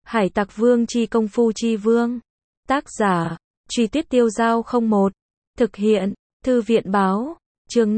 Hải Tặc Vương chi công phu chi vương. Tác giả, Truy Tuyết Tiêu Dao 01. Thực hiện, Thư viện Báo. Chương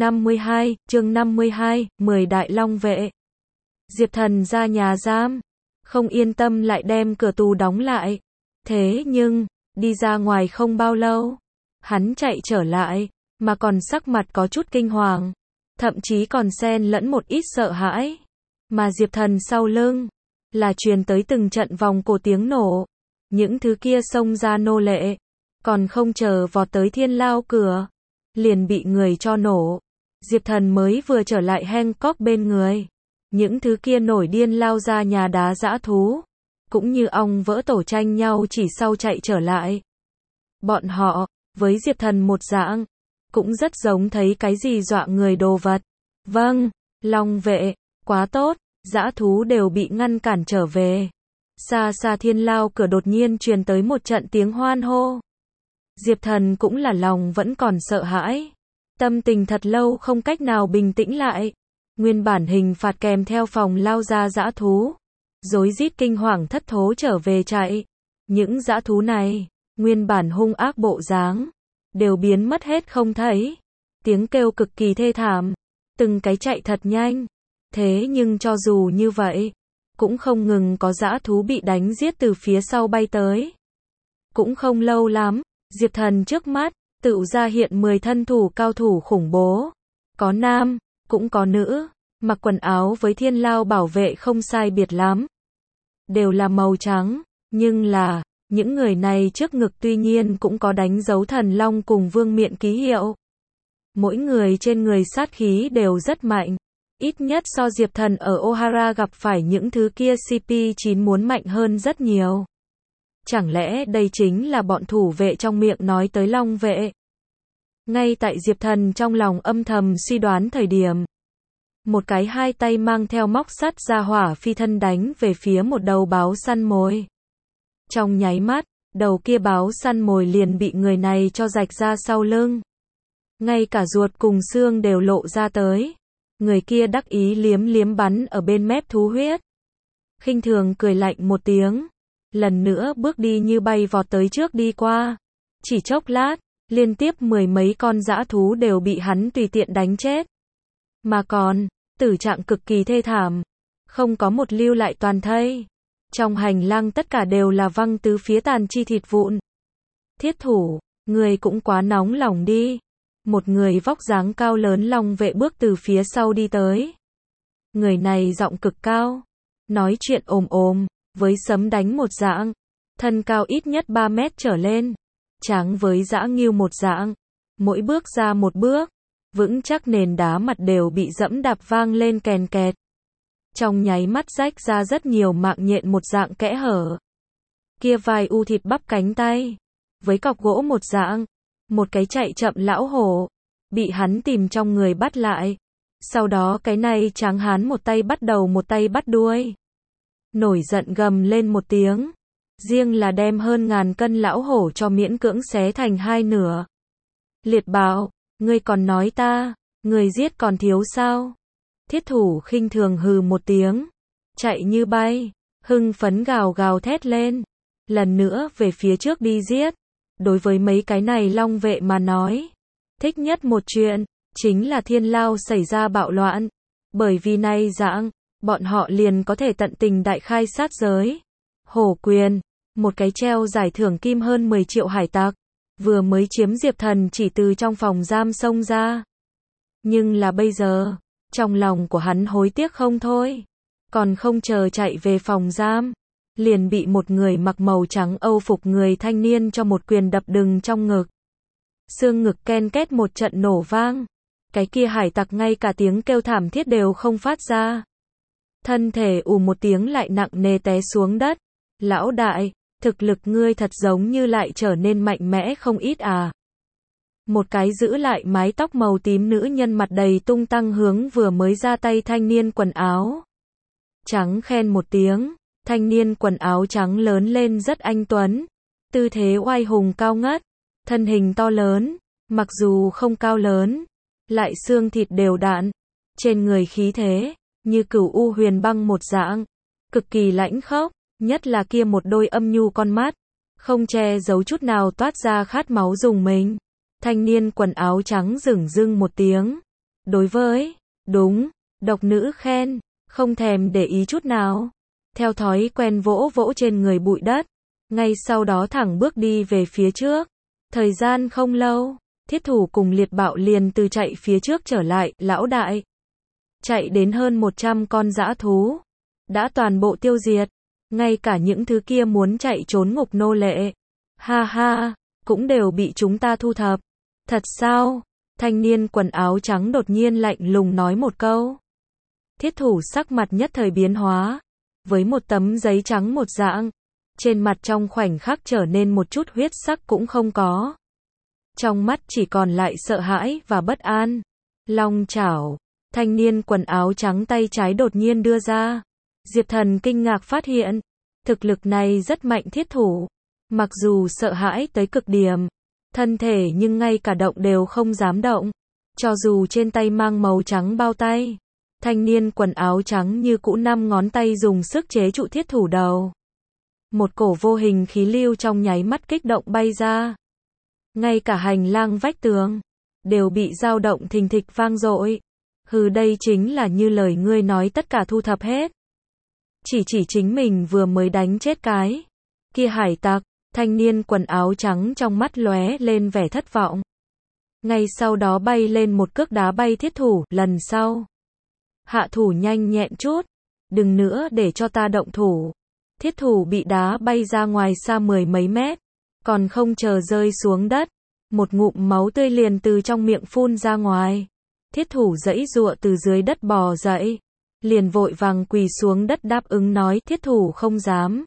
52, 10 Đại Long Vệ. Diệp Thần ra nhà giam, không yên tâm lại đem cửa tù đóng lại. Thế nhưng, đi ra ngoài không bao lâu, hắn chạy trở lại, mà còn sắc mặt có chút kinh hoàng, thậm chí còn xen lẫn một ít sợ hãi. Mà Diệp Thần sau lưng, là truyền tới từng trận vòng cổ tiếng nổ. Những thứ kia xông ra nô lệ, còn không chờ vọt tới thiên lao cửa, liền bị người cho nổ. Diệp Thần mới vừa trở lại Hancock bên người, những thứ kia nổi điên lao ra nhà đá dã thú, cũng như ong vỡ tổ tranh nhau chỉ sau chạy trở lại. Bọn họ, với Diệp Thần một dạng, cũng rất giống thấy cái gì dọa người đồ vật. Vâng, Long vệ, quá tốt, dã thú đều bị ngăn cản trở về. Xa xa thiên lao cửa đột nhiên truyền tới một trận tiếng hoan hô. Diệp Thần cũng là lòng vẫn còn sợ hãi. Tâm tình thật lâu không cách nào bình tĩnh lại. Nguyên bản hình phạt kèm theo phòng lao ra dã thú, rối rít kinh hoàng thất thố trở về chạy. Những dã thú này, nguyên bản hung ác bộ dáng, đều biến mất hết không thấy. Tiếng kêu cực kỳ thê thảm, từng cái chạy thật nhanh. Thế nhưng cho dù như vậy, cũng không ngừng có dã thú bị đánh giết từ phía sau bay tới. Cũng không lâu lắm, Diệp Thần trước mắt, tự ra hiện 10 thân thủ cao thủ khủng bố. Có nam, cũng có nữ, mặc quần áo với thiên lao bảo vệ không sai biệt lắm. Đều là màu trắng, nhưng là, những người này trước ngực tuy nhiên cũng có đánh dấu thần long cùng vương miện ký hiệu. Mỗi người trên người sát khí đều rất mạnh. Ít nhất so Diệp Thần ở O'Hara gặp phải những thứ kia CP9 muốn mạnh hơn rất nhiều. Chẳng lẽ đây chính là bọn thủ vệ trong miệng nói tới Long vệ? Ngay tại Diệp Thần trong lòng âm thầm suy đoán thời điểm, một cái hai tay mang theo móc sắt ra hỏa phi thân đánh về phía một đầu báo săn mồi. Trong nháy mắt, đầu kia báo săn mồi liền bị người này cho rạch ra sau lưng. Ngay cả ruột cùng xương đều lộ ra tới. Người kia đắc ý liếm liếm bắn ở bên mép thú huyết. Khinh thường cười lạnh một tiếng, lần nữa bước đi như bay vọt tới trước đi qua. Chỉ chốc lát, liên tiếp 10 mấy con dã thú đều bị hắn tùy tiện đánh chết. Mà còn, tử trạng cực kỳ thê thảm, không có một lưu lại toàn thây. Trong hành lang tất cả đều là văng tứ phía tàn chi thịt vụn. Thiết thủ, người cũng quá nóng lòng đi. Một người vóc dáng cao lớn long vệ bước từ phía sau đi tới. Người này giọng cực cao, nói chuyện ồm ồm, với sấm đánh một dạng, thân cao ít nhất 3 mét trở lên, tráng với dã ngưu một dạng, mỗi bước ra một bước, vững chắc nền đá mặt đều bị dẫm đạp vang lên kèn kẹt. Trong nháy mắt rách ra rất nhiều mạng nhện một dạng kẽ hở. Kia vai u thịt bắp cánh tay, với cọc gỗ một dạng. Một cái chạy chậm lão hổ, bị hắn tìm trong người bắt lại. Sau đó cái này tráng hán một tay bắt đầu một tay bắt đuôi. Nổi giận gầm lên một tiếng. Riêng là đem hơn 1000 cân lão hổ cho miễn cưỡng xé thành hai nửa. Liệt bảo, ngươi còn nói ta, người giết còn thiếu sao? Thiết thủ khinh thường hừ một tiếng. Chạy như bay, hưng phấn gào gào thét lên. Lần nữa về phía trước đi giết. Đối với mấy cái này long vệ mà nói, thích nhất một chuyện, chính là thiên lao xảy ra bạo loạn. Bởi vì nay dạng, bọn họ liền có thể tận tình đại khai sát giới. Hổ quyền, một cái treo giải thưởng kim hơn 10 triệu hải tặc, vừa mới chiếm Diệp Thần chỉ từ trong phòng giam xông ra. Nhưng là bây giờ, trong lòng của hắn hối tiếc không thôi. Còn không chờ chạy về phòng giam, liền bị một người mặc màu trắng âu phục người thanh niên cho một quyền đập đừng trong ngực. Xương ngực ken két một trận nổ vang. Cái kia hải tặc ngay cả tiếng kêu thảm thiết đều không phát ra. Thân thể ù một tiếng lại nặng nề té xuống đất. Lão đại, thực lực ngươi thật giống như lại trở nên mạnh mẽ không ít à. Một cái giữ lại mái tóc màu tím nữ nhân mặt đầy tung tăng hướng vừa mới ra tay thanh niên quần áo trắng khen một tiếng. Thanh niên quần áo trắng lớn lên rất anh tuấn, tư thế oai hùng cao ngất, thân hình to lớn, mặc dù không cao lớn, lại xương thịt đều đặn, trên người khí thế, như cửu u huyền băng một dạng, cực kỳ lãnh khốc, Nhất là kia một đôi âm nhu con mắt, không che giấu chút nào toát ra khát máu dùng mình. Thanh niên quần áo trắng dửng dưng một tiếng. Đối với, đúng, độc nữ khen, không thèm để ý chút nào. Theo thói quen vỗ vỗ trên người bụi đất. Ngay sau đó thẳng bước đi về phía trước. Thời gian không lâu, Thiết Thủ cùng Liệt Bạo liền từ chạy phía trước trở lại, lão đại. Chạy đến hơn 100 con dã thú. Đã toàn bộ tiêu diệt. Ngay cả những thứ kia muốn chạy trốn ngục nô lệ. Ha ha, cũng đều bị chúng ta thu thập. Thật sao? Thanh niên quần áo trắng đột nhiên lạnh lùng nói một câu. Thiết Thủ sắc mặt nhất thời biến hóa. Với một tấm giấy trắng một dạng. Trên mặt trong khoảnh khắc trở nên một chút huyết sắc cũng không có. Trong mắt chỉ còn lại sợ hãi và bất an. Long chảo. Thanh niên quần áo trắng tay trái đột nhiên đưa ra. Diệp Thần kinh ngạc phát hiện. Thực lực này rất mạnh Thiết Thủ. Mặc dù sợ hãi tới cực điểm. Thân thể nhưng ngay cả động đều không dám động. Cho dù trên tay mang màu trắng bao tay. Thanh niên quần áo trắng như cũ 5 ngón tay dùng sức chế trụ Thiết Thủ đầu. Một cổ vô hình khí lưu trong nháy mắt kích động bay ra. Ngay cả hành lang vách tường đều bị dao động thình thịch vang dội. Hừ, đây chính là như lời ngươi nói tất cả thu thập hết. Chỉ chính mình vừa mới đánh chết cái kia hải tặc. Thanh niên quần áo trắng trong mắt lóe lên vẻ thất vọng. Ngay sau đó bay lên một cước đá bay Thiết Thủ, lần sau. Hạ thủ nhanh nhẹn chút. Đừng nữa để cho ta động thủ. Thiết Thủ bị đá bay ra ngoài xa 10 mấy mét. Còn không chờ rơi xuống đất. Một ngụm máu tươi liền từ trong miệng phun ra ngoài. Thiết Thủ giãy giụa từ dưới đất bò dậy. Liền vội vàng quỳ xuống đất đáp ứng nói Thiết Thủ không dám.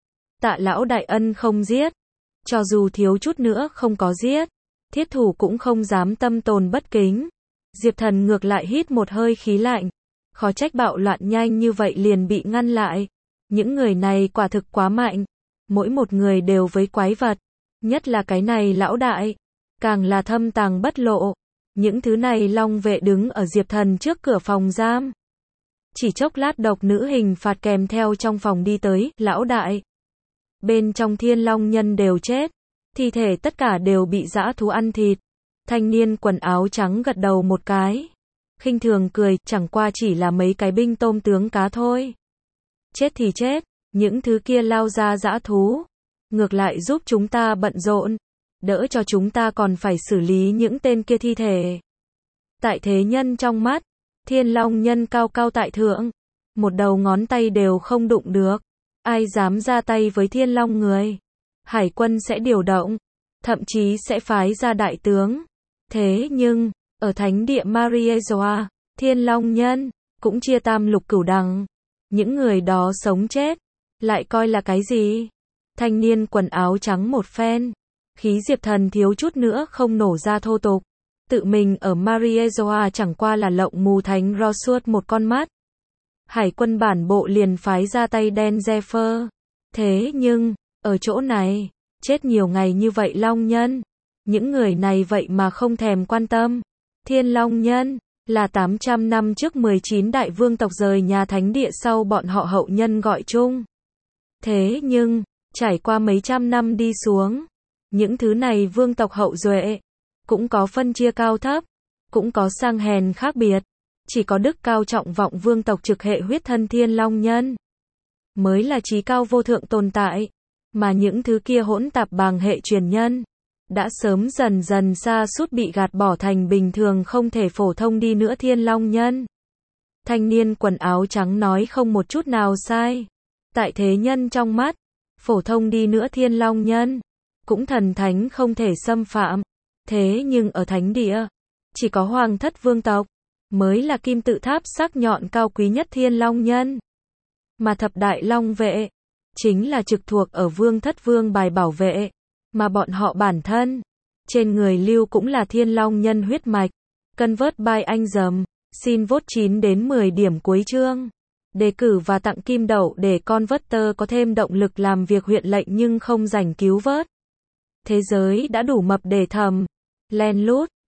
Tạ lão đại ân không giết. Cho dù thiếu chút nữa không có giết. Thiết Thủ cũng không dám tâm tồn bất kính. Diệp Thần ngược lại hít một hơi khí lạnh. Khó trách bạo loạn nhanh như vậy liền bị ngăn lại. Những người này quả thực quá mạnh. Mỗi một người đều với quái vật. Nhất là cái này lão đại. Càng là thâm tàng bất lộ. Những thứ này long vệ đứng ở Diệp Thần trước cửa phòng giam. Chỉ chốc lát độc nữ hình phạt kèm theo trong phòng đi tới, lão đại. Bên trong Thiên Long nhân đều chết. Thi thể tất cả đều bị dã thú ăn thịt. Thanh niên quần áo trắng gật đầu một cái. Khinh thường cười, chẳng qua chỉ là mấy cái binh tôm tướng cá thôi. Chết thì chết, những thứ kia lao ra dã thú. Ngược lại giúp chúng ta bận rộn. Đỡ cho chúng ta còn phải xử lý những tên kia thi thể. Tại thế nhân trong mắt, Thiên Long nhân cao cao tại thượng. Một đầu ngón tay đều không đụng được. Ai dám ra tay với Thiên Long người. Hải quân sẽ điều động. Thậm chí sẽ phái ra đại tướng. Thế nhưng, ở thánh địa Mariezoa, Thiên Long nhân cũng chia tam lục cửu đẳng. Những người đó sống chết lại coi là cái gì? Thanh niên quần áo trắng một phen. Khí Diệp Thần thiếu chút nữa không nổ ra thô tục. Tự mình ở Mariezoa chẳng qua là lộng mù thánh Rosuốt một con mắt. Hải quân bản bộ liền phái ra tay đen Zephyr. Thế nhưng, ở chỗ này, chết nhiều ngày như vậy Long nhân. Những người này vậy mà không thèm quan tâm. Thiên Long nhân, là 800 năm trước 19 đại vương tộc rời nhà thánh địa sau bọn họ hậu nhân gọi chung. Thế nhưng, trải qua mấy trăm năm đi xuống, những thứ này vương tộc hậu duệ, cũng có phân chia cao thấp, cũng có sang hèn khác biệt. Chỉ có đức cao trọng vọng vương tộc trực hệ huyết thân Thiên Long nhân mới là chí cao vô thượng tồn tại, mà những thứ kia hỗn tạp bàng hệ truyền nhân đã sớm dần dần sa sút bị gạt bỏ thành bình thường không thể phổ thông đi nữa Thiên Long nhân. Thanh niên quần áo trắng nói không một chút nào sai. Tại thế nhân trong mắt, phổ thông đi nữa Thiên Long nhân cũng thần thánh không thể xâm phạm. Thế nhưng ở thánh địa, chỉ có hoàng thất vương tộc mới là kim tự tháp sắc nhọn cao quý nhất Thiên Long nhân. Mà thập đại long vệ chính là trực thuộc ở vương thất vương bài bảo vệ, mà bọn họ bản thân trên người lưu cũng là Thiên Long nhân huyết mạch. Cân vớt bài anh dầm, xin vote 9 đến 10 điểm cuối chương. Đề cử và tặng kim đậu để con vớt có thêm động lực làm việc huyện lệnh nhưng không rảnh cứu vớt. Thế giới đã đủ mập để thầm len lút